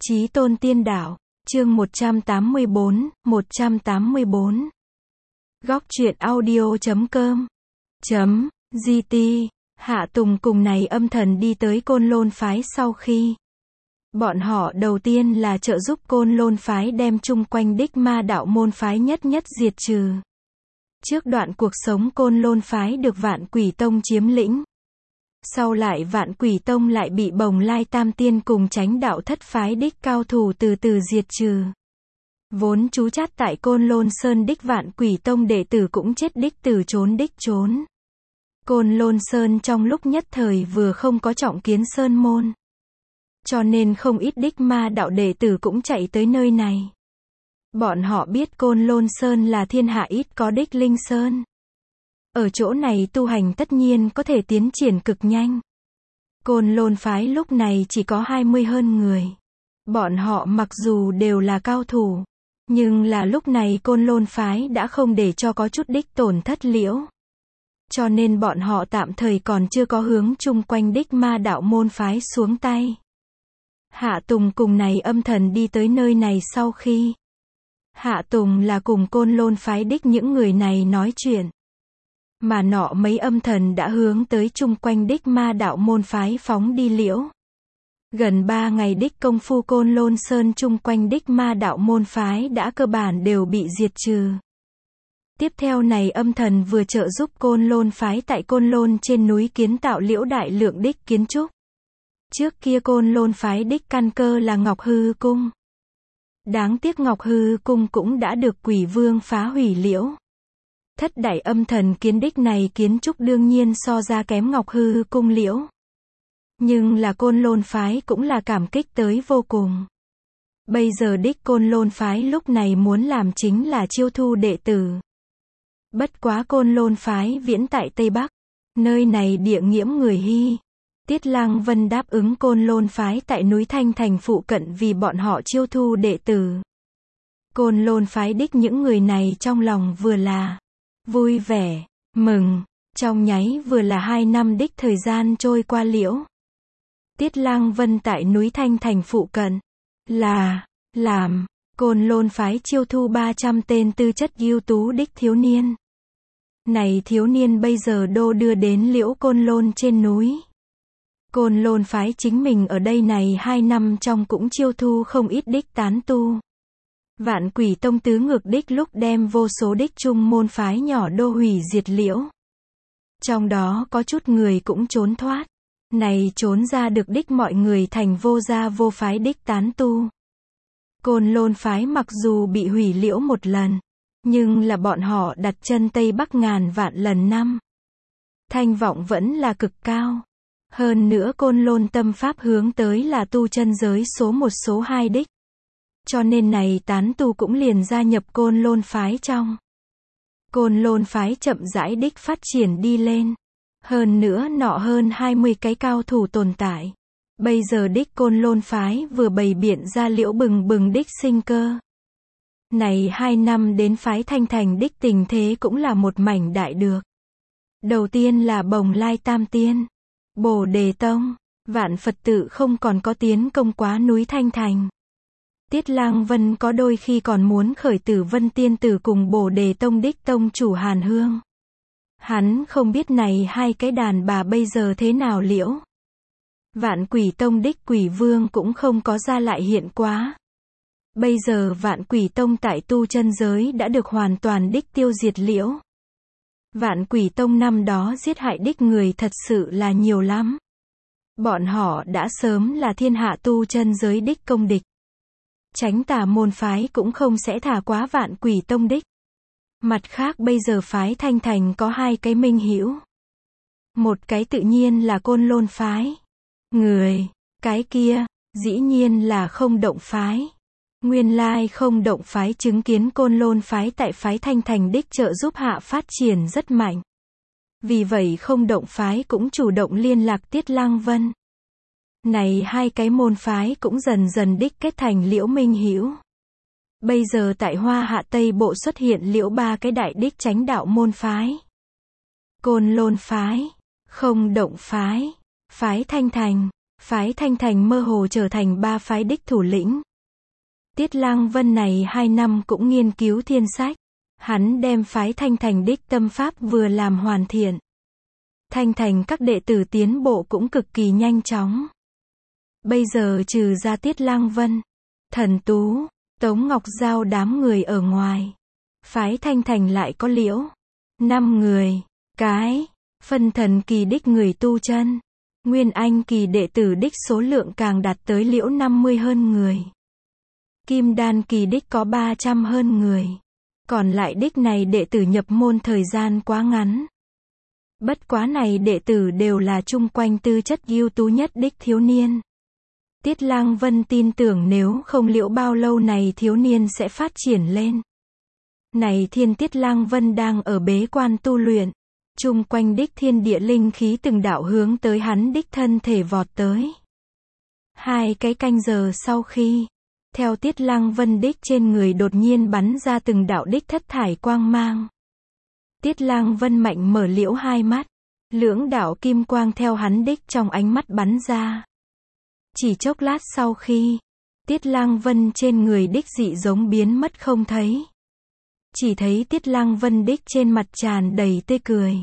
Chí Tôn Tiên Đạo, chương 184. Góc truyện audio.com .gt. Hạ Tùng cùng này âm thần đi tới Côn Lôn phái sau khi bọn họ đầu tiên là trợ giúp Côn Lôn phái đem chung quanh đích ma đạo môn phái nhất diệt trừ. Trước đoạn cuộc sống Côn Lôn phái được Vạn Quỷ Tông chiếm lĩnh. Sau lại Vạn Quỷ Tông lại bị Bồng Lai Tam Tiên cùng Chánh Đạo Thất phái đích cao thủ từ từ diệt trừ. Vốn trú chát tại Côn Lôn Sơn đích Vạn Quỷ Tông đệ tử cũng chết đích từ trốn đích trốn. Côn Lôn Sơn trong lúc nhất thời vừa không có trọng kiến sơn môn. Cho nên không ít đích ma đạo đệ tử cũng chạy tới nơi này. Bọn họ biết Côn Lôn Sơn là thiên hạ ít có đích linh sơn. Ở chỗ này tu hành tất nhiên có thể tiến triển cực nhanh. Côn Lôn phái lúc này chỉ có 20 hơn người. Bọn họ mặc dù đều là cao thủ, nhưng là lúc này Côn Lôn phái đã không để cho có chút đích tổn thất liễu. Cho nên bọn họ tạm thời còn chưa có hướng chung quanh đích ma đạo môn phái xuống tay. Hạ Tùng cùng này âm thần đi tới nơi này sau khi Hạ Tùng là cùng Côn Lôn phái đích những người này nói chuyện. Mà nọ mấy âm thần đã hướng tới chung quanh đích ma đạo môn phái phóng đi liễu. Gần 3 ngày đích công phu Côn Lôn Sơn chung quanh đích ma đạo môn phái đã cơ bản đều bị diệt trừ. Tiếp theo này âm thần vừa trợ giúp Côn Lôn phái tại Côn Lôn trên núi kiến tạo liễu đại lượng đích kiến trúc. Trước kia Côn Lôn phái đích căn cơ là Ngọc Hư Cung. Đáng tiếc Ngọc Hư Cung cũng đã được Quỷ Vương phá hủy liễu. Thất đại âm thần kiến đích này kiến trúc đương nhiên so ra kém Ngọc Hư Cung liễu. Nhưng là Côn Lôn phái cũng là cảm kích tới vô cùng. Bây giờ đích Côn Lôn phái lúc này muốn làm chính là chiêu thu đệ tử. Bất quá Côn Lôn phái viễn tại Tây Bắc, nơi này địa nghiễm người Hy. Tiết Lăng Vân đáp ứng Côn Lôn phái tại núi Thanh Thành phụ cận vì bọn họ chiêu thu đệ tử. Côn Lôn phái đích những người này trong lòng vừa là vui vẻ, mừng, trong nháy vừa là 2 năm đích thời gian trôi qua liễu. Tiết Lăng Vân tại núi Thanh Thành phụ cận là làm Côn Lôn phái chiêu thu 300 tên tư chất ưu tú đích thiếu niên. Này thiếu niên bây giờ đô đưa đến liễu Côn Lôn trên núi. Côn Lôn phái chính mình ở đây này 2 năm trong cũng chiêu thu không ít đích tán tu. Vạn Quỷ Tông tứ ngược đích lúc đem vô số đích trung môn phái nhỏ đô hủy diệt liễu. Trong đó có chút người cũng trốn thoát. Này trốn ra được đích mọi người thành vô gia vô phái đích tán tu. Côn Lôn phái mặc dù bị hủy liễu một lần, nhưng là bọn họ đặt chân Tây Bắc ngàn vạn lần năm. Thanh vọng vẫn là cực cao. Hơn nữa Côn Lôn tâm pháp hướng tới là tu chân giới số 1 số 2 đích. Cho nên này tán tu cũng liền gia nhập Côn Lôn phái trong. Côn Lôn phái chậm rãi đích phát triển đi lên. Hơn nữa nọ hơn 20 cái cao thủ tồn tại. Bây giờ đích Côn Lôn phái vừa bày biện ra liễu bừng bừng đích sinh cơ. Này 2 năm đến phái Thanh Thành đích tình thế cũng là một mảnh đại được. Đầu tiên là Bồng Lai Tam Tiên, Bồ Đề Tông, vạn Phật tự không còn có tiến công quá núi Thanh Thành. Tiết Lang Vân có đôi khi còn muốn khởi Tử Vân Tiên Tử cùng Bồ Đề Tông đích tông chủ Hàn Hương. Hắn không biết này 2 cái đàn bà bây giờ thế nào liễu. Vạn Quỷ Tông đích Quỷ Vương cũng không có ra lại hiện quá. Bây giờ Vạn Quỷ Tông tại tu chân giới đã được hoàn toàn đích tiêu diệt liễu. Vạn Quỷ Tông năm đó giết hại đích người thật sự là nhiều lắm. Bọn họ đã sớm là thiên hạ tu chân giới đích công địch. Chánh Tà môn phái cũng không sẽ thả quá Vạn Quỷ Tông đích. Mặt khác bây giờ phái Thanh Thành có 2 cái minh hữu. Một cái tự nhiên là Côn Lôn phái. Cái kia, dĩ nhiên là Không Động phái. Nguyên lai Không Động phái chứng kiến Côn Lôn phái tại phái Thanh Thành đích trợ giúp hạ phát triển rất mạnh. Vì vậy Không Động phái cũng chủ động liên lạc Tiết Lăng Vân. Này 2 cái môn phái cũng dần dần đích kết thành liễu minh hữu. Bây giờ tại Hoa Hạ Tây Bộ xuất hiện liễu 3 cái đại đích chánh đạo môn phái. Côn Lôn phái, Không Động phái, phái Thanh Thành, Phái Thanh Thành mơ hồ trở thành ba phái đích thủ lĩnh. Tiết Lang Vân này 2 năm cũng nghiên cứu thiên sách. Hắn đem phái Thanh Thành đích tâm pháp vừa làm hoàn thiện. Thanh Thành các đệ tử tiến bộ cũng cực kỳ nhanh chóng. Bây giờ trừ ra Tiết Lang Vân, Thần Tú, Tống Ngọc Giao đám người ở ngoài, phái Thanh Thành lại có Liễu, 5 người, cái, phân thần kỳ đích người tu chân, Nguyên Anh kỳ đệ tử đích số lượng càng đạt tới Liễu 50 hơn người. Kim Đan kỳ đích có 300 hơn người. Còn lại đích này đệ tử nhập môn thời gian quá ngắn. Bất quá này đệ tử đều là chung quanh tư chất ưu tú nhất đích thiếu niên. Tiết Lang Vân tin tưởng nếu không Liễu bao lâu này thiếu niên sẽ phát triển lên. Này thiên Tiết Lang Vân đang ở bế quan tu luyện. Chung quanh đích thiên địa linh khí từng đạo hướng tới hắn đích thân thể vọt tới. 2 cái canh giờ sau khi, theo Tiết Lang Vân đích trên người đột nhiên bắn ra từng đạo đích thất thải quang mang. Tiết Lang Vân mạnh mở Liễu 2 mắt, lưỡng đạo kim quang theo hắn đích trong ánh mắt bắn ra. Chỉ chốc lát sau khi, Tiết Lang Vân trên người đích dị giống biến mất không thấy. Chỉ thấy Tiết Lang Vân đích trên mặt tràn đầy tươi cười.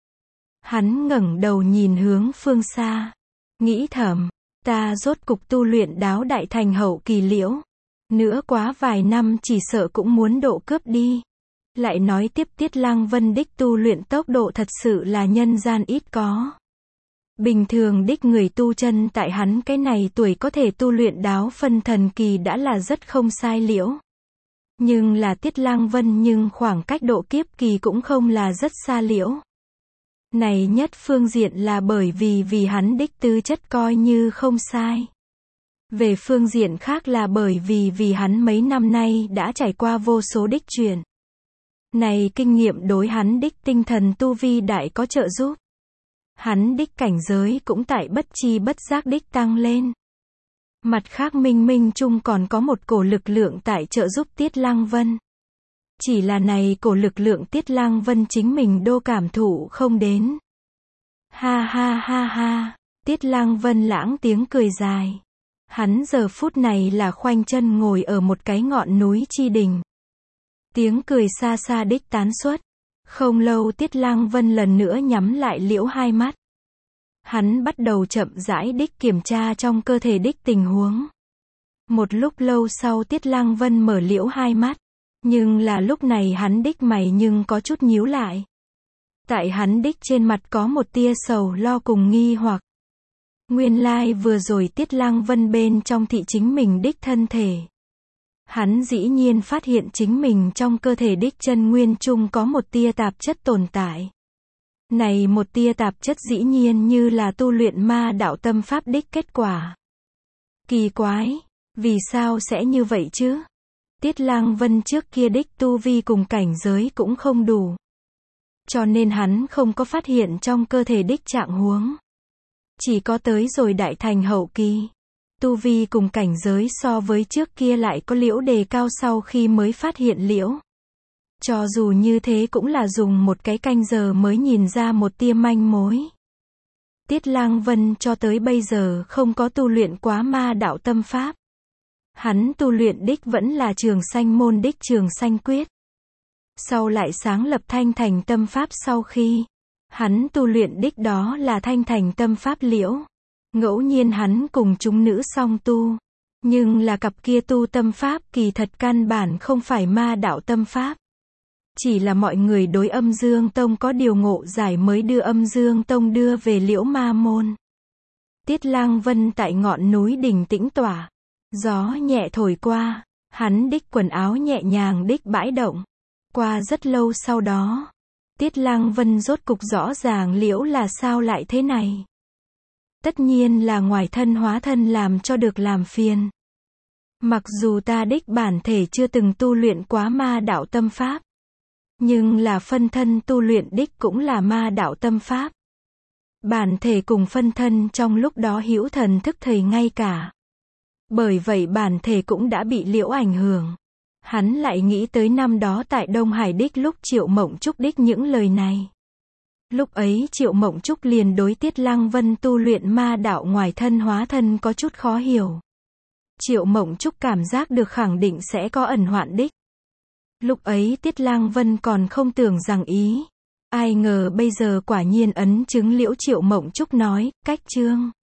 Hắn ngẩng đầu nhìn hướng phương xa, nghĩ thầm, ta rốt cục tu luyện đáo đại thành hậu kỳ Liễu. Nữa quá vài năm chỉ sợ cũng muốn độ cướp đi. Lại nói tiếp Tiết Lang Vân đích tu luyện tốc độ thật sự là nhân gian ít có. Bình thường đích người tu chân tại hắn cái này tuổi có thể tu luyện đáo phân thần kỳ đã là rất không sai Liễu. Nhưng là Tiết Lang Vân nhưng khoảng cách độ kiếp kỳ cũng không là rất xa Liễu. Này nhất phương diện là bởi vì hắn đích tư chất coi như không sai. Về phương diện khác là bởi vì hắn mấy năm nay đã trải qua vô số đích chuyện. Này kinh nghiệm đối hắn đích tinh thần tu vi đại có trợ giúp. Hắn đích cảnh giới cũng tại bất chi bất giác đích tăng lên. Mặt khác minh minh chung còn có một cổ lực lượng tại trợ giúp Tiết Lang Vân. Chỉ là này cổ lực lượng Tiết Lang Vân chính mình đô cảm thụ không đến. Ha ha ha ha, Tiết Lang Vân lãng tiếng cười dài. Hắn giờ phút này là khoanh chân ngồi ở một cái ngọn núi chi đỉnh. Tiếng cười xa xa đích tán xuất. Không lâu Tiết Lang Vân lần nữa nhắm lại Liễu 2 mắt. Hắn bắt đầu chậm rãi đích kiểm tra trong cơ thể đích tình huống. Một lúc lâu sau Tiết Lang Vân mở Liễu 2 mắt. Nhưng là lúc này hắn đích mày nhưng có chút nhíu lại. Tại hắn đích trên mặt có một tia sầu lo cùng nghi hoặc. Nguyên lai vừa rồi Tiết Lang Vân bên trong thị chính mình đích thân thể. Hắn dĩ nhiên phát hiện chính mình trong cơ thể đích chân nguyên chung có một tia tạp chất tồn tại. Này một tia tạp chất dĩ nhiên như là tu luyện ma đạo tâm pháp đích kết quả. Kỳ quái, vì sao sẽ như vậy chứ? Tiết Lang Vân trước kia đích tu vi cùng cảnh giới cũng không đủ. Cho nên hắn không có phát hiện trong cơ thể đích trạng huống. Chỉ có tới rồi đại thành hậu kỳ. Tu vi cùng cảnh giới so với trước kia lại có Liễu đề cao sau khi mới phát hiện Liễu. Cho dù như thế cũng là dùng một cái canh giờ mới nhìn ra một tia manh mối. Tiết Lang Vân cho tới bây giờ không có tu luyện quá ma đạo tâm pháp. Hắn tu luyện đích vẫn là Trường Sanh môn đích Trường Sanh quyết. Sau lại sáng lập Thanh Thành tâm pháp sau khi, hắn tu luyện đích đó là Thanh Thành tâm pháp Liễu. Ngẫu nhiên hắn cùng chúng nữ song tu. Nhưng là cặp kia tu tâm pháp kỳ thật căn bản không phải ma đạo tâm pháp. Chỉ là mọi người đối Âm Dương Tông có điều ngộ giải mới đưa Âm Dương Tông đưa về Liễu ma môn. Tiết Lang Vân tại ngọn núi đỉnh tĩnh tỏa. Gió nhẹ thổi qua, hắn đích quần áo nhẹ nhàng đích bãi động. Qua rất lâu sau đó, Tiết Lang Vân rốt cục rõ ràng Liễu là sao lại thế này. Tất nhiên là ngoài thân hóa thân làm cho được làm phiền. Mặc dù ta đích bản thể chưa từng tu luyện quá ma đạo tâm pháp. Nhưng là phân thân tu luyện đích cũng là ma đạo tâm pháp. Bản thể cùng phân thân trong lúc đó hữu thần thức thầy ngay cả. Bởi vậy bản thể cũng đã bị Liễu ảnh hưởng. Hắn lại nghĩ tới năm đó tại Đông Hải đích lúc Triệu Mộng Trúc đích những lời này. Lúc ấy Triệu Mộng Trúc liền đối Tiết Lăng Vân tu luyện ma đạo ngoài thân hóa thân có chút khó hiểu. Triệu Mộng Trúc cảm giác được khẳng định sẽ có ẩn hoạn đích. Lúc ấy Tiết Lăng Vân còn không tưởng rằng ý. Ai ngờ bây giờ quả nhiên ấn chứng liễu. Triệu Mộng Trúc nói, cách chương.